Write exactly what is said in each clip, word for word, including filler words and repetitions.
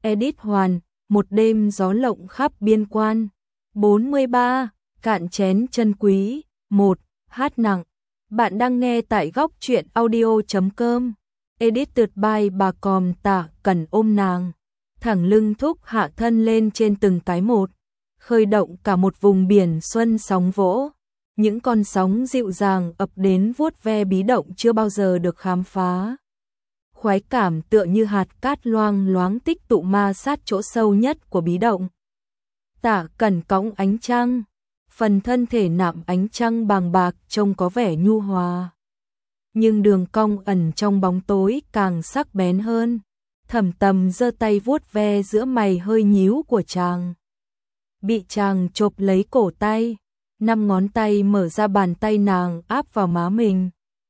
Edit Hoàn, một đêm gió lộng khắp biên quan. bốn mươi ba. Cạn chén chân quý. một. Hát nặng. Bạn đang nghe tại góc truyện audio chấm com. Edited by bà Còm. Tả Cẩn ôm nàng, thẳng lưng thúc hạ thân lên trên từng cái một, khơi động cả một vùng biển xuân sóng vỗ. Những con sóng dịu dàng ập đến vuốt ve bí động chưa bao giờ được khám phá. Khoái cảm tựa như hạt cát loang loáng tích tụ ma sát chỗ sâu nhất của bí động. Tả Cẩn cõng ánh trăng, phần thân thể nạm ánh trăng bàng bạc trông có vẻ nhu hòa. Nhưng đường cong ẩn trong bóng tối càng sắc bén hơn. Thẩm Tầm giơ tay vuốt ve giữa mày hơi nhíu của chàng. Bị chàng chộp lấy cổ tay, năm ngón tay mở ra bàn tay nàng áp vào má mình.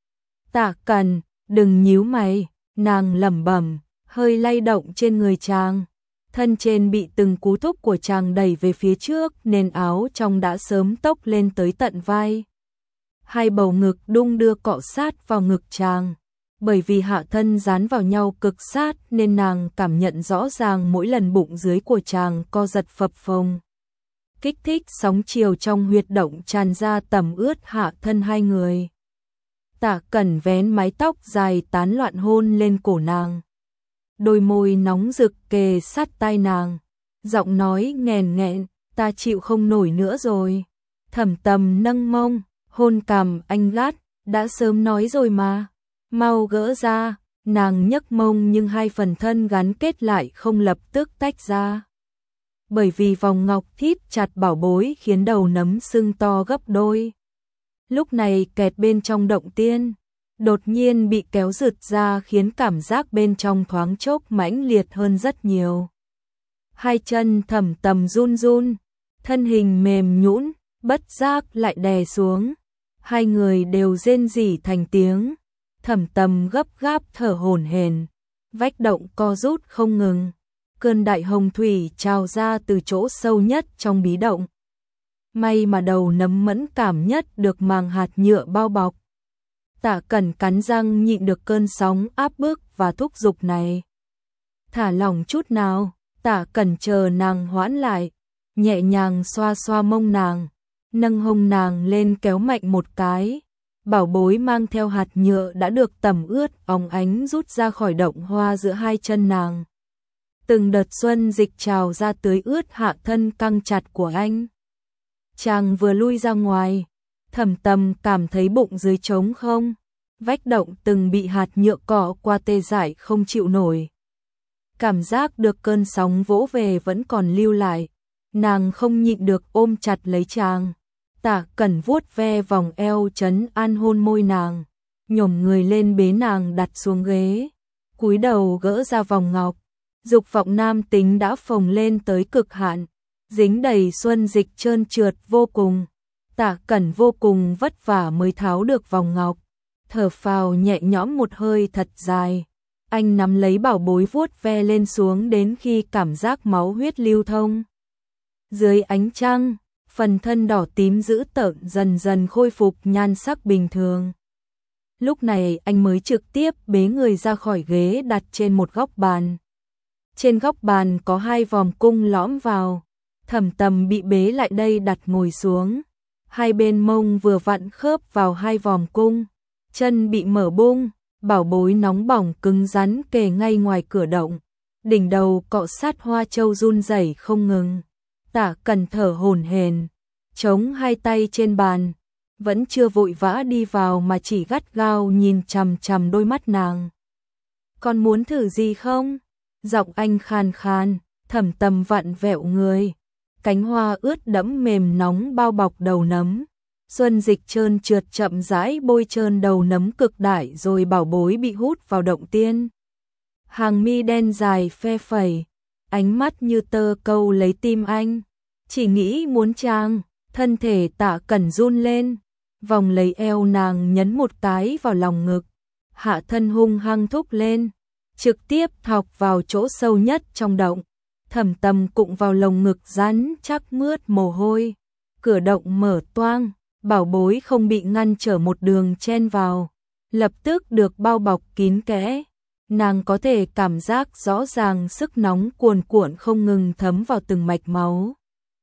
Tả Cẩn, đừng nhíu mày, nàng lẩm bẩm, hơi lay động trên người chàng. Thân trên bị từng cú thúc của chàng đẩy về phía trước nên áo trong đã sớm tốc lên tới tận vai. Hai bầu ngực đung đưa cọ sát vào ngực chàng. Bởi vì hạ thân dán vào nhau cực sát nên nàng cảm nhận rõ ràng mỗi lần bụng dưới của chàng co giật phập phồng. Kích thích sóng chiều trong huyệt động tràn ra tẩm ướt hạ thân hai người. Tả Cẩn vén mái tóc dài tán loạn hôn lên cổ nàng. Đôi môi nóng rực kề sát tai nàng. Giọng nói nghèn nghẹn, ta chịu không nổi nữa rồi. Thẩm Tầm nâng mông, hôn cằm anh gắt, đã sớm nói rồi mà. Mau gỡ ra, nàng nhấc mông nhưng hai phần thân gắn kết lại không lập tức tách ra. Bởi vì vòng ngọc thít chặt bảo bối khiến đầu nấm sưng to gấp đôi. Lúc này kẹt bên trong động tiên, đột nhiên bị kéo rực ra khiến cảm giác bên trong thoáng chốc mãnh liệt hơn rất nhiều. Hai chân Thẩm Tầm run run, thân hình mềm nhũn, bất giác lại đè xuống. Hai người đều rên rỉ thành tiếng. Thẩm Tầm gấp gáp thở hổn hển, vách động co rút không ngừng. Cơn đại hồng thủy trào ra từ chỗ sâu nhất trong bí động. May mà đầu nấm mẫn cảm nhất được màng hạt nhựa bao bọc. Tả Cẩn cắn răng nhịn được cơn sóng áp bức và thúc giục này. Thả lỏng chút nào, Tả Cẩn chờ nàng hoãn lại, nhẹ nhàng xoa xoa mông nàng, nâng hông nàng lên kéo mạnh một cái. Bảo bối mang theo hạt nhựa đã được tẩm ướt óng ánh rút ra khỏi động hoa giữa hai chân nàng. Từng đợt xuân dịch trào ra tưới ướt hạ thân căng chặt của anh. Chàng vừa lui ra ngoài, Thẩm Tầm cảm thấy bụng dưới trống không. Vách động từng bị hạt nhựa cọ qua tê dại không chịu nổi. Cảm giác được cơn sóng vỗ về vẫn còn lưu lại. Nàng không nhịn được ôm chặt lấy chàng. Tả Cẩn vuốt ve vòng eo trấn an hôn môi nàng, nhổm người lên bế nàng đặt xuống ghế, cúi đầu gỡ ra vòng ngọc. Dục vọng nam tính đã phồng lên tới cực hạn, dính đầy xuân dịch trơn trượt vô cùng. Tả Cẩn vô cùng vất vả mới tháo được vòng ngọc, thở phào nhẹ nhõm một hơi thật dài. Anh nắm lấy bảo bối vuốt ve lên xuống đến khi cảm giác máu huyết lưu thông. Dưới ánh trăng, phần thân đỏ tím dữ tợn dần dần khôi phục nhan sắc bình thường. Lúc này anh mới trực tiếp bế người ra khỏi ghế đặt trên một góc bàn. Trên góc bàn có hai vòm cung lõm vào. Thẩm Tầm bị bế lại đây đặt ngồi xuống. Hai bên mông vừa vặn khớp vào hai vòm cung. Chân bị mở bung, bảo bối nóng bỏng cứng rắn kề ngay ngoài cửa động. Đỉnh đầu cọ sát hoa châu run rẩy không ngừng. Tả Cẩn thở hổn hển, chống hai tay trên bàn, vẫn chưa vội vã đi vào mà chỉ gắt gao nhìn chằm chằm đôi mắt nàng. Con muốn thử gì không? Giọng anh khàn khàn. Thẩm Tầm vặn vẹo người, cánh hoa ướt đẫm mềm nóng bao bọc đầu nấm. Xuân dịch trơn trượt chậm rãi bôi trơn đầu nấm cực đại rồi bảo bối bị hút vào động tiên. Hàng mi đen dài phe phẩy, ánh mắt như tơ câu lấy tim anh. Chỉ nghĩ muốn chàng. Thân thể Tả Cẩn run lên, vòng lấy eo nàng nhấn một cái vào lòng ngực. Hạ thân hung hăng thúc lên, trực tiếp thọc vào chỗ sâu nhất trong động. Thẩm Tầm cụng vào lồng ngực rắn chắc mướt mồ hôi. Cửa động mở toang, bảo bối không bị ngăn trở một đường chen vào, lập tức được bao bọc kín kẽ. Nàng có thể cảm giác rõ ràng sức nóng cuồn cuộn không ngừng thấm vào từng mạch máu.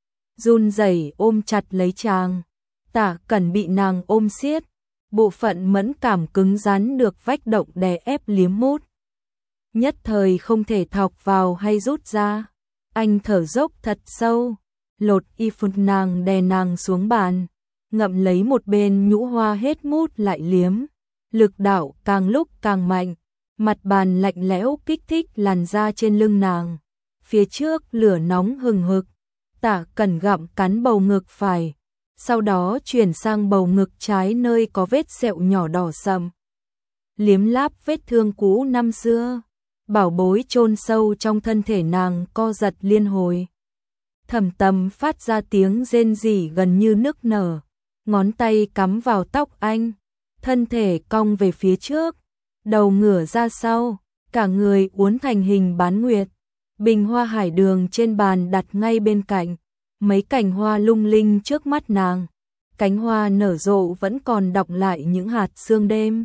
Run rẩy ôm chặt lấy chàng. Tả Cẩn bị nàng ôm siết, bộ phận mẫn cảm cứng rắn được vách động đè ép liếm mút. Nhất thời không thể thọc vào hay rút ra. Anh thở dốc thật sâu, lột y phục nàng đè nàng xuống bàn, ngậm lấy một bên nhũ hoa hết mút lại liếm. Lực đạo càng lúc càng mạnh, mặt bàn lạnh lẽo kích thích làn da trên lưng nàng. Phía trước lửa nóng hừng hực, Tả Cẩn gặm cắn bầu ngực phải, sau đó chuyển sang bầu ngực trái nơi có vết sẹo nhỏ đỏ sậm. Liếm láp vết thương cũ năm xưa, bảo bối chôn sâu trong thân thể nàng co giật liên hồi. Thầm Tâm phát ra tiếng rên rỉ gần như nức nở, ngón tay cắm vào tóc anh, thân thể cong về phía trước, đầu ngửa ra sau, cả người uốn thành hình bán nguyệt. Bình hoa hải đường trên bàn đặt ngay bên cạnh, mấy cành hoa lung linh trước mắt nàng, cánh hoa nở rộ vẫn còn đọng lại những hạt sương đêm.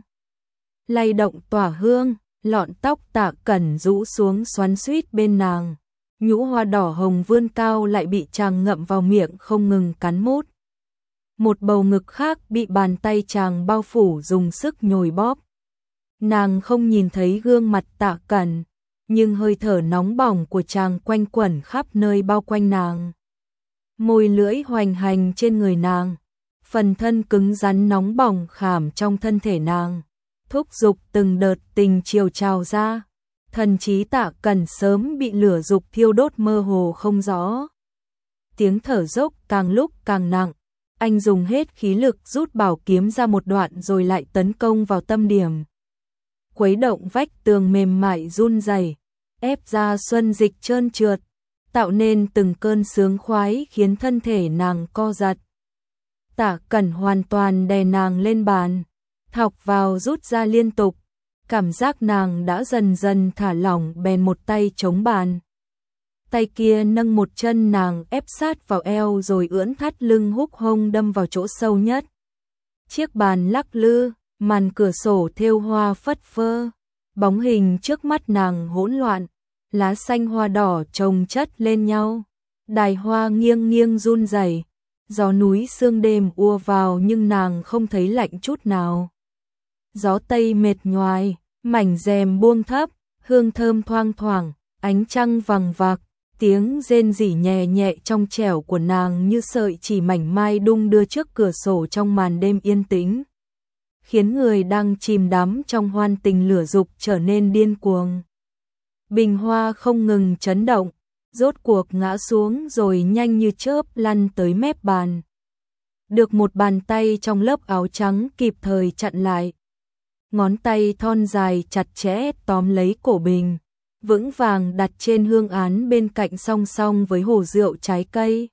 Lay động tỏa hương, lọn tóc Tạ Cẩn rũ xuống xoắn xuýt bên nàng, nhũ hoa đỏ hồng vươn cao lại bị chàng ngậm vào miệng không ngừng cắn mút. Một bầu ngực khác bị bàn tay chàng bao phủ dùng sức nhồi bóp. Nàng không nhìn thấy gương mặt Tạ Cẩn, nhưng hơi thở nóng bỏng của chàng quanh quẩn khắp nơi bao quanh nàng. Môi lưỡi hoành hành trên người nàng, phần thân cứng rắn nóng bỏng khảm trong thân thể nàng, thúc giục từng đợt tình chiều trào ra. Thần trí Tạ Cẩn sớm bị lửa dục thiêu đốt mơ hồ không rõ. Tiếng thở dốc càng lúc càng nặng, anh dùng hết khí lực rút bảo kiếm ra một đoạn rồi lại tấn công vào tâm điểm. Quấy động vách tường mềm mại run rẩy, ép ra xuân dịch trơn trượt, tạo nên từng cơn sướng khoái khiến thân thể nàng co giật. Tạ Cẩn hoàn toàn đè nàng lên bàn, thọc vào rút ra liên tục, cảm giác nàng đã dần dần thả lỏng bèn một tay chống bàn. Tay kia nâng một chân nàng ép sát vào eo rồi ưỡn thắt lưng húc hông đâm vào chỗ sâu nhất. Chiếc bàn lắc lư, màn cửa sổ thêu hoa phất phơ, bóng hình trước mắt nàng hỗn loạn, lá xanh hoa đỏ chồng chất lên nhau, đài hoa nghiêng nghiêng run rẩy, gió núi sương đêm ùa vào nhưng nàng không thấy lạnh chút nào. Gió tây mệt nhoài, mảnh rèm buông thấp, hương thơm thoang thoảng, ánh trăng vằng vặc, tiếng rên rỉ nhẹ nhẹ trong trẻo của nàng như sợi chỉ mảnh mai đung đưa trước cửa sổ trong màn đêm yên tĩnh, khiến người đang chìm đắm trong hoan tình lửa dục trở nên điên cuồng. Bình hoa không ngừng chấn động, rốt cuộc ngã xuống rồi nhanh như chớp lăn tới mép bàn. Được một bàn tay trong lớp áo trắng kịp thời chặn lại. Ngón tay thon dài chặt chẽ tóm lấy cổ bình, vững vàng đặt trên hương án bên cạnh song song với hồ rượu trái cây.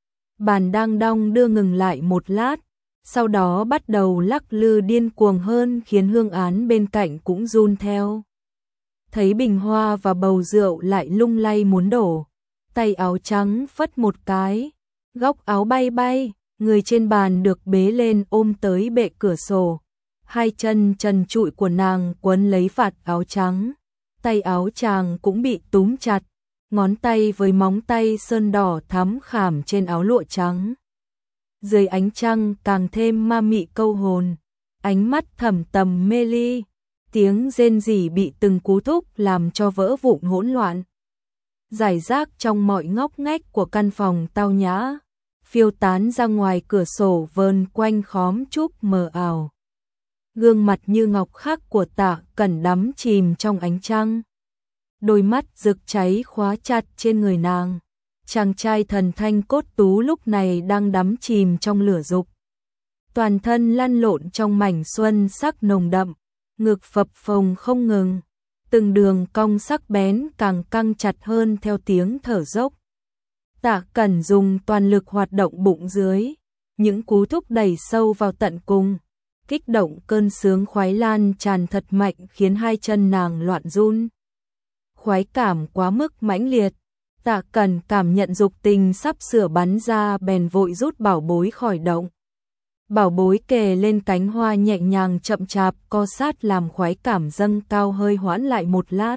Bàn đang đong đưa ngừng lại một lát, sau đó bắt đầu lắc lư điên cuồng hơn khiến hương án bên cạnh cũng run theo. Thấy bình hoa và bầu rượu lại lung lay muốn đổ, tay áo trắng phất một cái, góc áo bay bay, người trên bàn được bế lên ôm tới bệ cửa sổ. Hai chân trần trụi của nàng quấn lấy vạt áo trắng, tay áo chàng cũng bị túm chặt, ngón tay với móng tay sơn đỏ thắm khảm trên áo lụa trắng. Dưới ánh trăng càng thêm ma mị câu hồn, ánh mắt thầm tầm mê ly, tiếng rên rỉ bị từng cú thúc làm cho vỡ vụn hỗn loạn. Giải rác trong mọi ngóc ngách của căn phòng tao nhã, phiêu tán ra ngoài cửa sổ vờn quanh khóm trúc mờ ảo. Gương mặt như ngọc khắc của Tạ Cẩn đắm chìm trong ánh trăng. Đôi mắt rực cháy khóa chặt trên người nàng. Chàng trai thần thanh cốt tú lúc này đang đắm chìm trong lửa dục. Toàn thân lăn lộn trong mảnh xuân sắc nồng đậm, ngực phập phồng không ngừng. Từng đường cong sắc bén càng căng chặt hơn theo tiếng thở dốc. Tạ Cẩn dùng toàn lực hoạt động bụng dưới, những cú thúc đẩy sâu vào tận cùng, kích động cơn sướng khoái lan tràn thật mạnh khiến hai chân nàng loạn run. Khoái cảm quá mức mãnh liệt, Tạ Cẩn cảm nhận dục tình sắp sửa bắn ra bèn vội rút bảo bối khỏi động. Bảo bối kề lên cánh hoa nhẹ nhàng chậm chạp co sát làm khoái cảm dâng cao hơi hoãn lại một lát.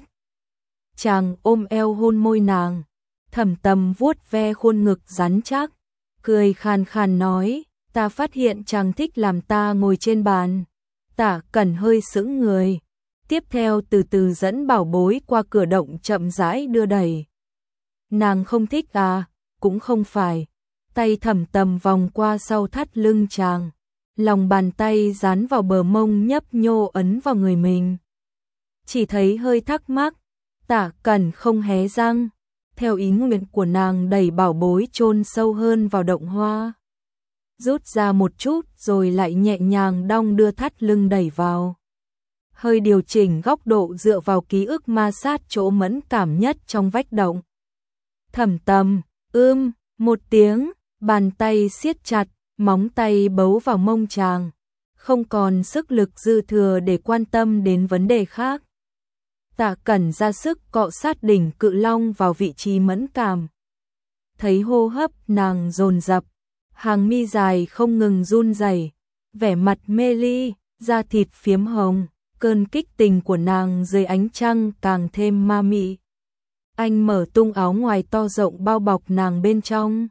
Chàng ôm eo hôn môi nàng, Thẩm Tầm vuốt ve khuôn ngực rắn chắc, cười khàn khàn nói, ta phát hiện chàng thích làm ta ngồi trên bàn. Tả Cẩn hơi sững người, tiếp theo từ từ dẫn bảo bối qua cửa động chậm rãi đưa đẩy. Nàng không thích à, cũng không phải. Tay Thẩm Tầm vòng qua sau thắt lưng chàng, lòng bàn tay dán vào bờ mông nhấp nhô ấn vào người mình. Chỉ thấy hơi thắc mắc, Tả Cẩn không hé răng, theo ý nguyện của nàng đẩy bảo bối chôn sâu hơn vào động hoa. Rút ra một chút rồi lại nhẹ nhàng đong đưa thắt lưng đẩy vào. Hơi điều chỉnh góc độ dựa vào ký ức ma sát chỗ mẫn cảm nhất trong vách động. Thẩm Tầm, ưm, một tiếng, bàn tay siết chặt, móng tay bấu vào mông chàng, không còn sức lực dư thừa để quan tâm đến vấn đề khác. Tả Cẩn ra sức cọ sát đỉnh cự long vào vị trí mẫn cảm. Thấy hô hấp nàng dồn dập, hàng mi dài không ngừng run rẩy, vẻ mặt mê ly, da thịt phiếm hồng, cơn kích tình của nàng dưới ánh trăng càng thêm ma mị. Anh mở tung áo ngoài to rộng bao bọc nàng bên trong,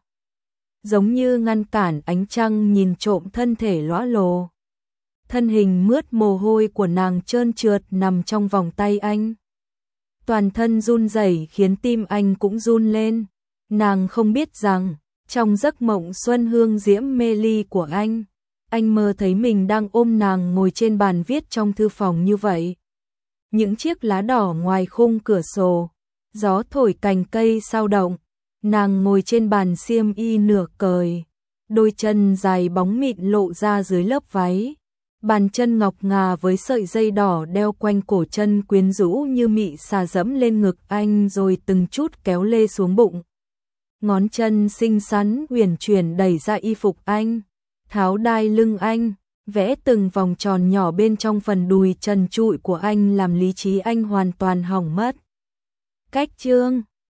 giống như ngăn cản ánh trăng nhìn trộm thân thể lõa lồ. Thân hình mướt mồ hôi của nàng trơn trượt nằm trong vòng tay anh. Toàn thân run rẩy khiến tim anh cũng run lên. Nàng không biết rằng, trong giấc mộng xuân hương diễm mê ly của anh, anh mơ thấy mình đang ôm nàng ngồi trên bàn viết trong thư phòng như vậy. Những chiếc lá đỏ ngoài khung cửa sổ, gió thổi cành cây sao động, nàng ngồi trên bàn xiêm y nửa cởi, đôi chân dài bóng mịn lộ ra dưới lớp váy. Bàn chân ngọc ngà với sợi dây đỏ đeo quanh cổ chân quyến rũ như mị xà dẫm lên ngực anh rồi từng chút kéo lê xuống bụng. Ngón chân xinh xắn huyền chuyển đẩy ra y phục anh, tháo đai lưng anh, vẽ từng vòng tròn nhỏ bên trong phần đùi trần trụi của anh làm lý trí anh hoàn toàn hỏng mất. Cách chương